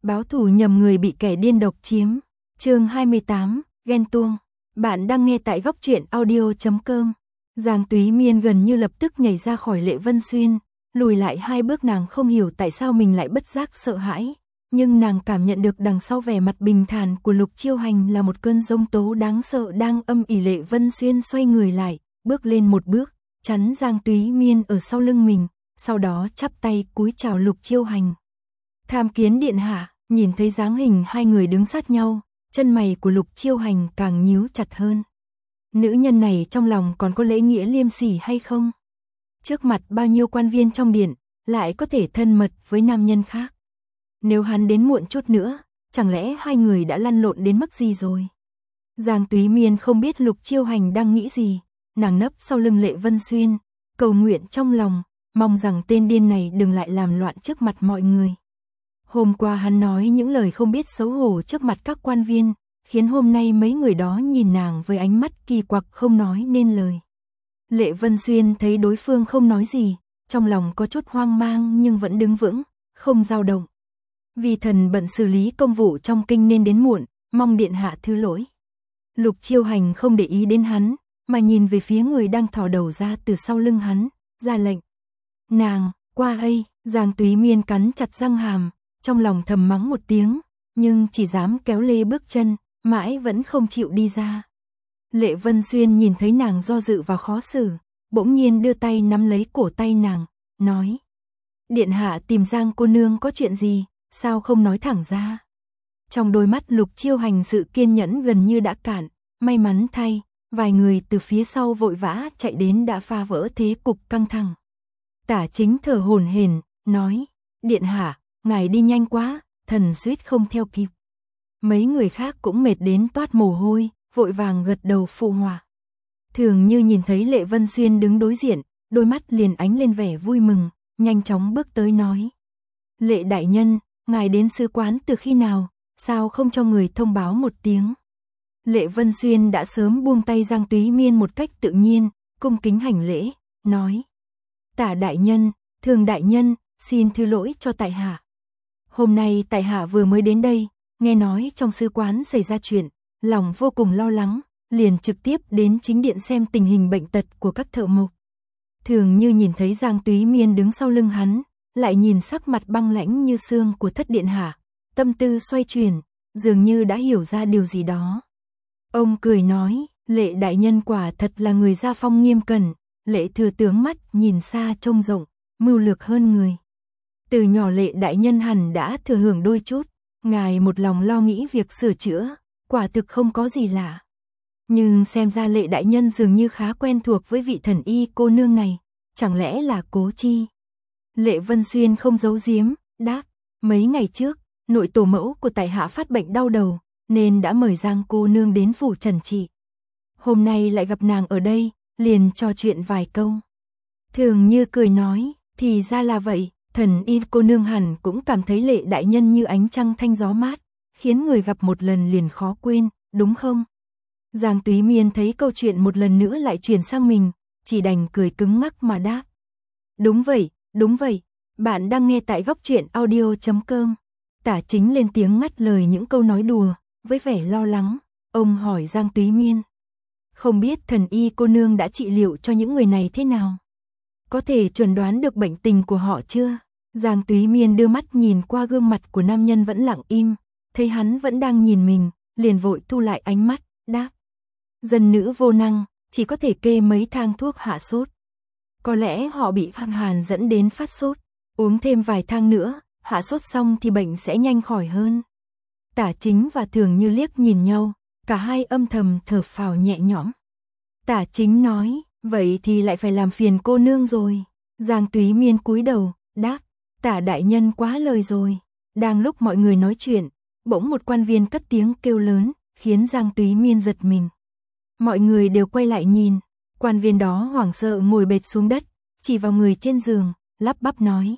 Báo thù nhầm người bị kẻ điên độc chiếm. Chương 28, ghen tuông. Bạn đang nghe tại góc truyện audio.com. Giang Túy Miên gần như lập tức nhảy ra khỏi Lệ Vân Xuyên, lùi lại 2 bước. Nàng không hiểu tại sao mình lại bất giác sợ hãi, nhưng nàng cảm nhận được đằng sau vẻ mặt bình thản của Lục Chiêu Hành là một cơn giông tố đáng sợ đang âm ỉ. Lệ Vân Xuyên xoay người lại, bước lên một bước, chắn Giang Túy Miên ở sau lưng mình, sau đó chắp tay cúi chào Lục Chiêu Hành. Tham kiến điện hạ. Nhìn thấy dáng hình hai người đứng sát nhau, chân mày của Lục Chiêu Hành càng nhíu chặt hơn. Nữ nhân này trong lòng còn có lễ nghĩa liêm sỉ hay không? Trước mặt bao nhiêu quan viên trong điện, lại có thể thân mật với nam nhân khác. Nếu hắn đến muộn chút nữa, chẳng lẽ hai người đã lăn lộn đến mức gì rồi? Giang Túy Miên không biết Lục Chiêu Hành đang nghĩ gì, nàng nấp sau lưng Lệ Vân Xuyên, cầu nguyện trong lòng, mong rằng tên điên này đừng lại làm loạn trước mặt mọi người. Hôm qua hắn nói những lời không biết xấu hổ trước mặt các quan viên, khiến hôm nay mấy người đó nhìn nàng với ánh mắt kỳ quặc không nói nên lời. Lệ Vân Xuyên thấy đối phương không nói gì, trong lòng có chút hoang mang nhưng vẫn đứng vững, không dao động. Vì thần bận xử lý công vụ trong kinh nên đến muộn, mong điện hạ thứ lỗi. Lục Chiêu Hành không để ý đến hắn, mà nhìn về phía người đang thò đầu ra từ sau lưng hắn, ra lệnh. Nàng, qua đây. Giang Túy Miên cắn chặt răng hàm, trong lòng thầm mắng một tiếng, nhưng chỉ dám kéo lê bước chân, mãi vẫn không chịu đi ra. Lệ Vân Xuyên nhìn thấy nàng do dự và khó xử, bỗng nhiên đưa tay nắm lấy cổ tay nàng, nói. Điện hạ tìm Giang cô nương có chuyện gì, sao không nói thẳng ra? Trong đôi mắt Lục Chiêu Hành sự kiên nhẫn gần như đã cạn, may mắn thay, vài người từ phía sau vội vã chạy đến đã phá vỡ thế cục căng thẳng. Tả Chính thở hổn hển, nói, điện hạ, ngài đi nhanh quá, thần suýt không theo kịp. Mấy người khác cũng mệt đến toát mồ hôi, vội vàng gật đầu phụ họa. Thường Như nhìn thấy Lệ Vân Xuyên đứng đối diện, đôi mắt liền ánh lên vẻ vui mừng, nhanh chóng bước tới nói. Lệ đại nhân, ngài đến sứ quán từ khi nào, sao không cho người thông báo một tiếng? Lệ Vân Xuyên đã sớm buông tay Giang Túy Miên một cách tự nhiên, cung kính hành lễ, nói. Tả đại nhân, Thường đại nhân, xin thứ lỗi cho tại hạ. Hôm nay tại hạ vừa mới đến đây, nghe nói trong sứ quán xảy ra chuyện, lòng vô cùng lo lắng, liền trực tiếp đến chính điện xem tình hình bệnh tật của các thợ mộc. Thường Như nhìn thấy Giang Túy Miên đứng sau lưng hắn, lại nhìn sắc mặt băng lãnh như xương của thất điện hạ, tâm tư xoay chuyển, dường như đã hiểu ra điều gì đó. Ông cười nói, Lệ đại nhân quả thật là người gia phong nghiêm cẩn, Lệ thừa tướng mắt nhìn xa trông rộng, mưu lược hơn người. Từ nhỏ Lệ đại nhân hẳn đã thừa hưởng đôi chút, ngài một lòng lo nghĩ việc sửa chữa, quả thực không có gì lạ. Nhưng xem ra Lệ đại nhân dường như khá quen thuộc với vị thần y cô nương này, chẳng lẽ là Cố Chi? Lệ Vân Xuyên không giấu giếm, đáp, mấy ngày trước, nội tổ mẫu của tại hạ phát bệnh đau đầu, nên đã mời Giang cô nương đến phủ trần trị. Hôm nay lại gặp nàng ở đây, liền trò chuyện vài câu. Thường Như cười nói, thì ra là vậy. Thần y cô nương hẳn cũng cảm thấy Lệ đại nhân như ánh trăng thanh gió mát, khiến người gặp một lần liền khó quên, đúng không? Giang Túy Miên thấy câu chuyện một lần nữa lại chuyển sang mình, chỉ đành cười cứng ngắc mà đáp. Đúng vậy, bạn đang nghe tại góc truyện audio.com. Tả Chính lên tiếng ngắt lời những câu nói đùa, với vẻ lo lắng, ông hỏi Giang Túy Miên. Không biết thần y cô nương đã trị liệu cho những người này thế nào? Có thể chuẩn đoán được bệnh tình của họ chưa? Giang Túy Miên đưa mắt nhìn qua gương mặt của nam nhân vẫn lặng im, thấy hắn vẫn đang nhìn mình, liền vội thu lại ánh mắt, đáp. Dân nữ vô năng, chỉ có thể kê mấy thang thuốc hạ sốt. Có lẽ họ bị phong hàn dẫn đến phát sốt, uống thêm vài thang nữa, hạ sốt xong thì bệnh sẽ nhanh khỏi hơn. Tả Chính và Thường Như liếc nhìn nhau, cả hai âm thầm thở phào nhẹ nhõm. Tả Chính nói, vậy thì lại phải làm phiền cô nương rồi. Giang Túy Miên cúi đầu, đáp, Tả đại nhân quá lời rồi. Đang lúc mọi người nói chuyện, bỗng một quan viên cất tiếng kêu lớn, khiến Giang Túy Miên giật mình. Mọi người đều quay lại nhìn, quan viên đó hoảng sợ ngồi bệt xuống đất, chỉ vào người trên giường, lắp bắp nói.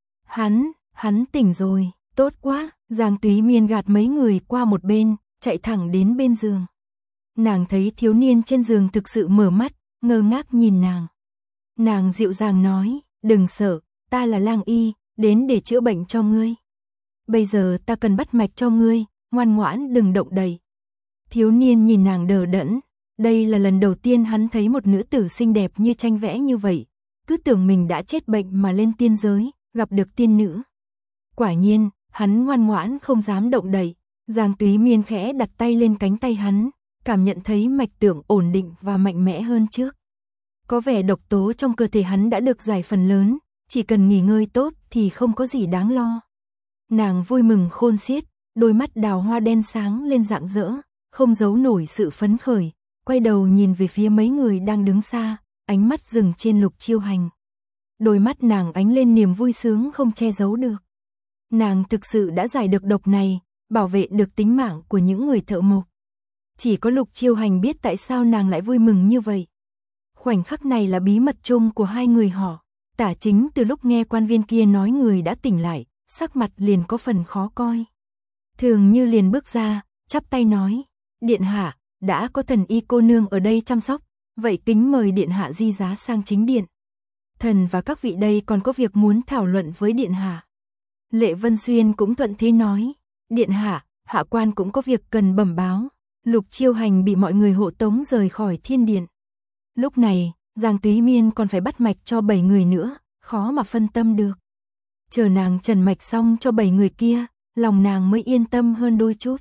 Hắn tỉnh rồi, tốt quá. Giang Túy Miên gạt mấy người qua một bên, chạy thẳng đến bên giường. Nàng thấy thiếu niên trên giường thực sự mở mắt, ngơ ngác nhìn nàng. Nàng dịu dàng nói, đừng sợ, ta là lang y, đến để chữa bệnh cho ngươi. bây giờ ta cần bắt mạch cho ngươi, ngoan ngoãn đừng động đậy. Thiếu niên nhìn nàng đờ đẫn, đây là lần đầu tiên hắn thấy một nữ tử xinh đẹp như tranh vẽ như vậy, cứ tưởng mình đã chết bệnh mà lên tiên giới, gặp được tiên nữ. Quả nhiên, hắn ngoan ngoãn không dám động đậy. Giang Túy Miên khẽ đặt tay lên cánh tay hắn, cảm nhận thấy mạch tượng ổn định và mạnh mẽ hơn trước. Có vẻ độc tố trong cơ thể hắn đã được giải phần lớn, chỉ cần nghỉ ngơi tốt thì không có gì đáng lo. Nàng vui mừng khôn xiết, đôi mắt đào hoa đen sáng lên rạng rỡ, không giấu nổi sự phấn khởi, quay đầu nhìn về phía mấy người đang đứng xa, ánh mắt dừng trên Lục Chiêu Hành. Đôi mắt nàng ánh lên niềm vui sướng không che giấu được. Nàng thực sự đã giải được độc này, bảo vệ được tính mạng của những người thợ mộc. Chỉ có Lục Chiêu Hành biết tại sao nàng lại vui mừng như vậy. Khoảnh khắc này là bí mật chung của hai người họ. Tả Chính từ lúc nghe quan viên kia nói người đã tỉnh lại, sắc mặt liền có phần khó coi. Thường Như liền bước ra, chắp tay nói, điện hạ, đã có thần y cô nương ở đây chăm sóc, vậy kính mời điện hạ di giá sang chính điện. Thần và các vị đây còn có việc muốn thảo luận với điện hạ. Lệ Vân Xuyên cũng thuận thế nói, điện hạ, hạ quan cũng có việc cần bẩm báo. Lục Chiêu Hành bị mọi người hộ tống rời khỏi thiên điện. Lúc này, Giang Túy Miên còn phải bắt mạch cho 7 người nữa, khó mà phân tâm được. Chờ nàng trần mạch xong cho 7 người kia, lòng nàng mới yên tâm hơn đôi chút.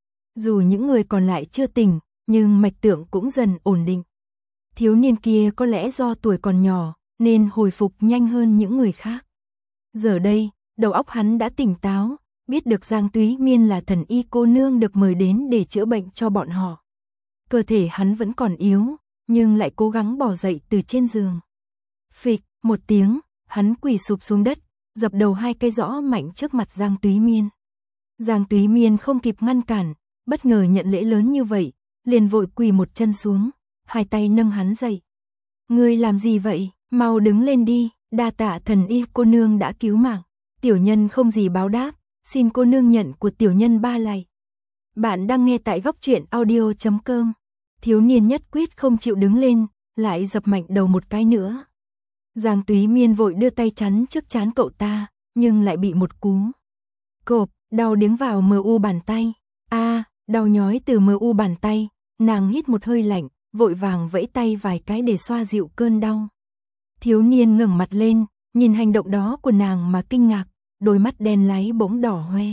Dù những người còn lại chưa tỉnh, nhưng mạch tượng cũng dần ổn định. Thiếu niên kia có lẽ do tuổi còn nhỏ, nên hồi phục nhanh hơn những người khác. Giờ đây, đầu óc hắn đã tỉnh táo, biết được Giang Túy Miên là thần y cô nương được mời đến để chữa bệnh cho bọn họ. Cơ thể hắn vẫn còn yếu, nhưng lại cố gắng bò dậy từ trên giường. Phịch, một tiếng, hắn quỳ sụp xuống đất, dập đầu 2 cái giõ mạnh trước mặt Giang Túy Miên. Giang Túy Miên không kịp ngăn cản, bất ngờ nhận lễ lớn như vậy, liền vội quỳ một chân xuống, 2 tay nâng hắn dậy. Ngươi làm gì vậy, mau đứng lên đi, đa tạ thần y cô nương đã cứu mạng. Tiểu nhân không gì báo đáp, xin cô nương nhận của tiểu nhân 3 lạy. Bạn đang nghe tại góc truyện audio.com. Thiếu niên nhất quyết không chịu đứng lên, lại dập mạnh đầu một cái nữa. Giang Túy Miên vội đưa tay chắn trước trán cậu ta, nhưng lại bị một cú. Cộp, đau điếng vào mu bàn tay. Đau nhói từ mu bàn tay, nàng hít một hơi lạnh, vội vàng vẫy tay vài cái để xoa dịu cơn đau. Thiếu niên ngẩng mặt lên, nhìn hành động đó của nàng mà kinh ngạc, đôi mắt đen láy bỗng đỏ hoe.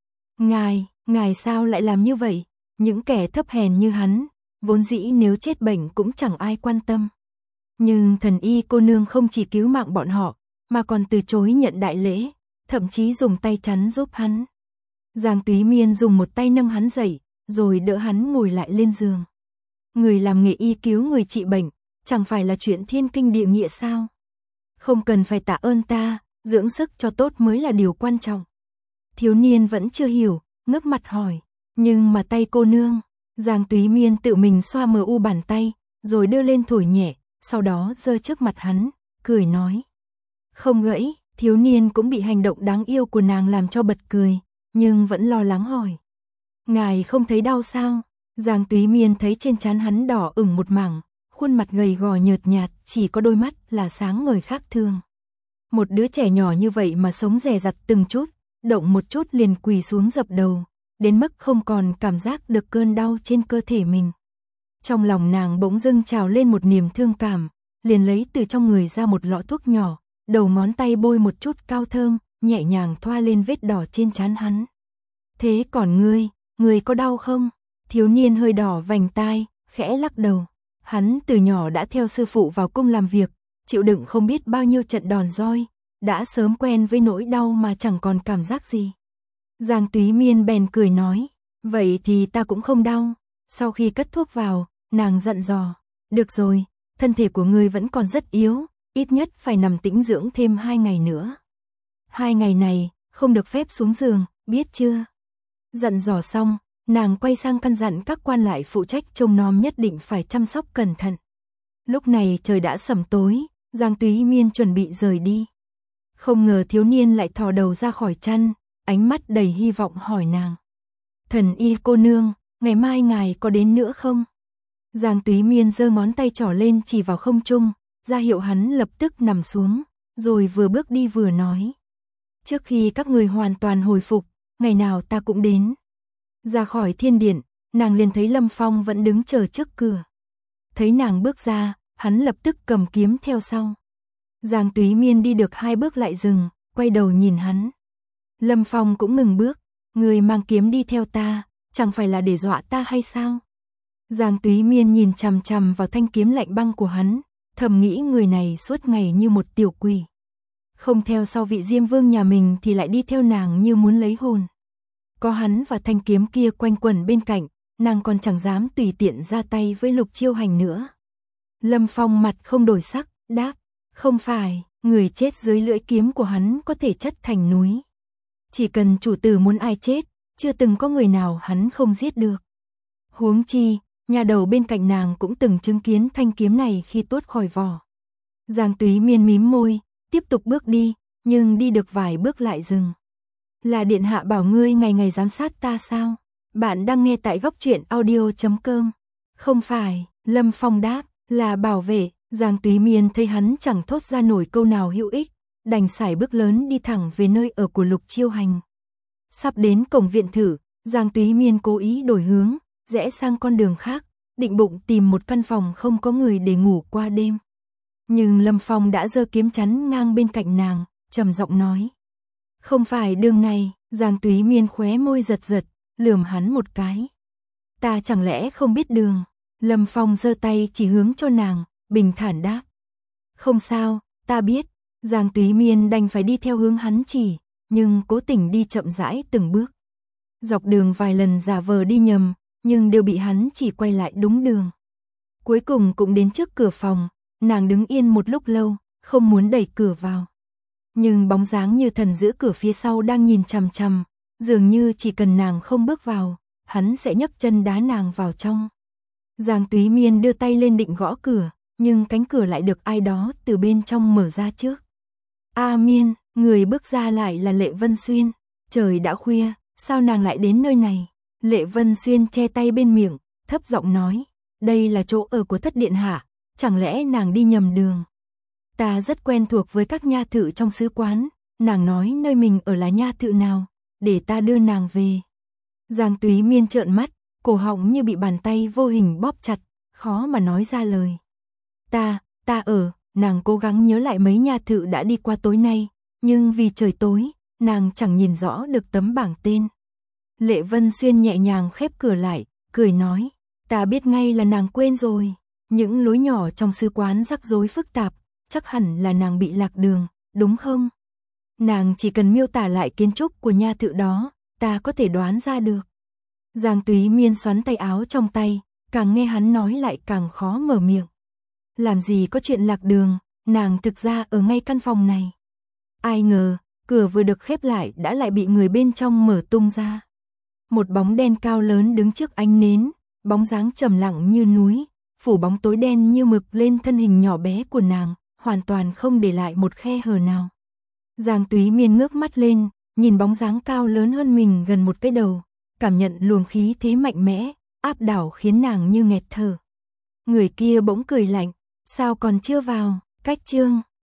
Ngài sao lại làm như vậy? Những kẻ thấp hèn như hắn, vốn dĩ nếu chết bệnh cũng chẳng ai quan tâm. Nhưng thần y cô nương không chỉ cứu mạng bọn họ, mà còn từ chối nhận đại lễ, thậm chí dùng tay chắn giúp hắn. Giang Túy Miên dùng một tay nâng hắn dậy, rồi đỡ hắn ngồi lại lên giường. Người làm nghề y cứu người trị bệnh, chẳng phải là chuyện thiên kinh địa nghĩa sao? Không cần phải tạ ơn ta, dưỡng sức cho tốt mới là điều quan trọng. Thiếu niên vẫn chưa hiểu, ngước mặt hỏi, nhưng mà tay cô nương. Giang Túy Miên tự mình xoa mu bàn tay, rồi đưa lên thổi nhẹ, sau đó giơ trước mặt hắn, cười nói. Không gãy, thiếu niên cũng bị hành động đáng yêu của nàng làm cho bật cười, nhưng vẫn lo lắng hỏi. Ngài không thấy đau sao? Giang Túy Miên thấy trên trán hắn đỏ ửng một mảng, khuôn mặt gầy gò nhợt nhạt, chỉ có đôi mắt là sáng ngời khác thường. Một đứa trẻ nhỏ như vậy mà sống dè dặt từng chút, động một chút liền quỳ xuống dập đầu, đến mức không còn cảm giác được cơn đau trên cơ thể mình. Trong lòng nàng bỗng dưng trào lên một niềm thương cảm, liền lấy từ trong người ra một lọ thuốc nhỏ, đầu ngón tay bôi một chút cao thơm, nhẹ nhàng thoa lên vết đỏ trên trán hắn. Thế còn ngươi có đau không? Thiếu niên hơi đỏ vành tai, khẽ lắc đầu. Hắn từ nhỏ đã theo sư phụ vào cung làm việc, chịu đựng không biết bao nhiêu trận đòn roi, đã sớm quen với nỗi đau mà chẳng còn cảm giác gì. Giang Túy Miên bèn cười nói, vậy thì ta cũng không đau. Sau khi cất thuốc vào, nàng dặn dò, được rồi, thân thể của ngươi vẫn còn rất yếu, ít nhất phải nằm tĩnh dưỡng thêm 2 ngày nữa. 2 ngày này, không được phép xuống giường, biết chưa? Dặn dò xong, nàng quay sang căn dặn các quan lại phụ trách trông nom nhất định phải chăm sóc cẩn thận. Lúc này trời đã sẩm tối, Giang Túy Miên chuẩn bị rời đi. Không ngờ thiếu niên lại thò đầu ra khỏi chăn, ánh mắt đầy hy vọng hỏi nàng. Thần y cô nương, ngày mai ngài có đến nữa không? Giang Túy Miên giơ ngón tay trỏ lên chỉ vào không trung, ra hiệu hắn lập tức nằm xuống, rồi vừa bước đi vừa nói. Trước khi các người hoàn toàn hồi phục, ngày nào ta cũng đến. Ra khỏi thiên điện, nàng liền thấy Lâm Phong vẫn đứng chờ trước cửa. Thấy nàng bước ra, hắn lập tức cầm kiếm theo sau. Giang Túy Miên đi được 2 bước lại dừng, quay đầu nhìn hắn. Lâm Phong cũng ngừng bước, người mang kiếm đi theo ta, chẳng phải là để dọa ta hay sao? Giang Túy Miên nhìn chằm chằm vào thanh kiếm lạnh băng của hắn, thầm nghĩ người này suốt ngày như một tiểu quỷ. Không theo sau vị Diêm Vương nhà mình thì lại đi theo nàng như muốn lấy hồn. Có hắn và thanh kiếm kia quanh quẩn bên cạnh, nàng còn chẳng dám tùy tiện ra tay với Lục Chiêu Hành nữa. Lâm Phong mặt không đổi sắc, đáp, không phải, người chết dưới lưỡi kiếm của hắn có thể chất thành núi. Chỉ cần chủ tử muốn ai chết, chưa từng có người nào hắn không giết được. Huống chi, nhà đầu bên cạnh nàng cũng từng chứng kiến thanh kiếm này khi tuốt khỏi vỏ. Giang Túy Miên mím môi, tiếp tục bước đi, nhưng đi được vài bước lại dừng. Là điện hạ bảo ngươi ngày ngày giám sát ta sao? Bạn đang nghe tại goctruyện.audio.com. Không phải, Lâm Phong đáp, là bảo vệ. Giang Túy Miên thấy hắn chẳng thốt ra nổi câu nào hữu ích, đành sải bước lớn đi thẳng về nơi ở của Lục Chiêu Hành. Sắp đến cổng viện thự, Giang Túy Miên cố ý đổi hướng, rẽ sang con đường khác, định bụng tìm một căn phòng không có người để ngủ qua đêm. Nhưng Lâm Phong đã giơ kiếm chắn ngang bên cạnh nàng, trầm giọng nói. Không phải đường này. Giang Túy Miên khóe môi giật giật, lườm hắn một cái. Ta chẳng lẽ không biết đường? Lâm Phong giơ tay chỉ hướng cho nàng, bình thản đáp. Không sao, ta biết. Giang Túy Miên đành phải đi theo hướng hắn chỉ, nhưng cố tình đi chậm rãi từng bước. Dọc đường vài lần giả vờ đi nhầm, nhưng đều bị hắn chỉ quay lại đúng đường. Cuối cùng cũng đến trước cửa phòng, nàng đứng yên một lúc lâu, không muốn đẩy cửa vào. Nhưng bóng dáng như thần giữ cửa phía sau đang nhìn chằm chằm, dường như chỉ cần nàng không bước vào, hắn sẽ nhấc chân đá nàng vào trong. Giang Túy Miên đưa tay lên định gõ cửa, nhưng cánh cửa lại được ai đó từ bên trong mở ra trước. A Miên, người bước ra lại là Lệ Vân Xuyên. Trời đã khuya, sao nàng lại đến nơi này? Lệ Vân Xuyên che tay bên miệng, thấp giọng nói, đây là chỗ ở của thất điện hạ, chẳng lẽ nàng đi nhầm đường? Ta rất quen thuộc với các nha thự trong sứ quán, nàng nói nơi mình ở là nha thự nào, để ta đưa nàng về. Giang Túy Miên trợn mắt, cổ họng như bị bàn tay vô hình bóp chặt, khó mà nói ra lời. Nàng cố gắng nhớ lại mấy nha thự đã đi qua tối nay, nhưng vì trời tối, nàng chẳng nhìn rõ được tấm bảng tên. Lệ Vân Xuyên nhẹ nhàng khép cửa lại, cười nói, ta biết ngay là nàng quên rồi, những lối nhỏ trong sứ quán rắc rối phức tạp, chắc hẳn là nàng bị lạc đường, đúng không? Nàng chỉ cần miêu tả lại kiến trúc của nha thự đó, ta có thể đoán ra được. Giang Túy Miên xoắn tay áo trong tay, càng nghe hắn nói lại càng khó mở miệng. Làm gì có chuyện lạc đường, nàng thực ra ở ngay căn phòng này. Ai ngờ, cửa vừa được khép lại đã lại bị người bên trong mở tung ra. Một bóng đen cao lớn đứng trước ánh nến, bóng dáng trầm lặng như núi, phủ bóng tối đen như mực lên thân hình nhỏ bé của nàng, hoàn toàn không để lại một khe hở nào. Giang Túy Miên ngước mắt lên, nhìn bóng dáng cao lớn hơn mình gần một cái đầu, cảm nhận luồng khí thế mạnh mẽ, áp đảo khiến nàng như nghẹt thở. Người kia bỗng cười lạnh, sao còn chưa vào? Cách chương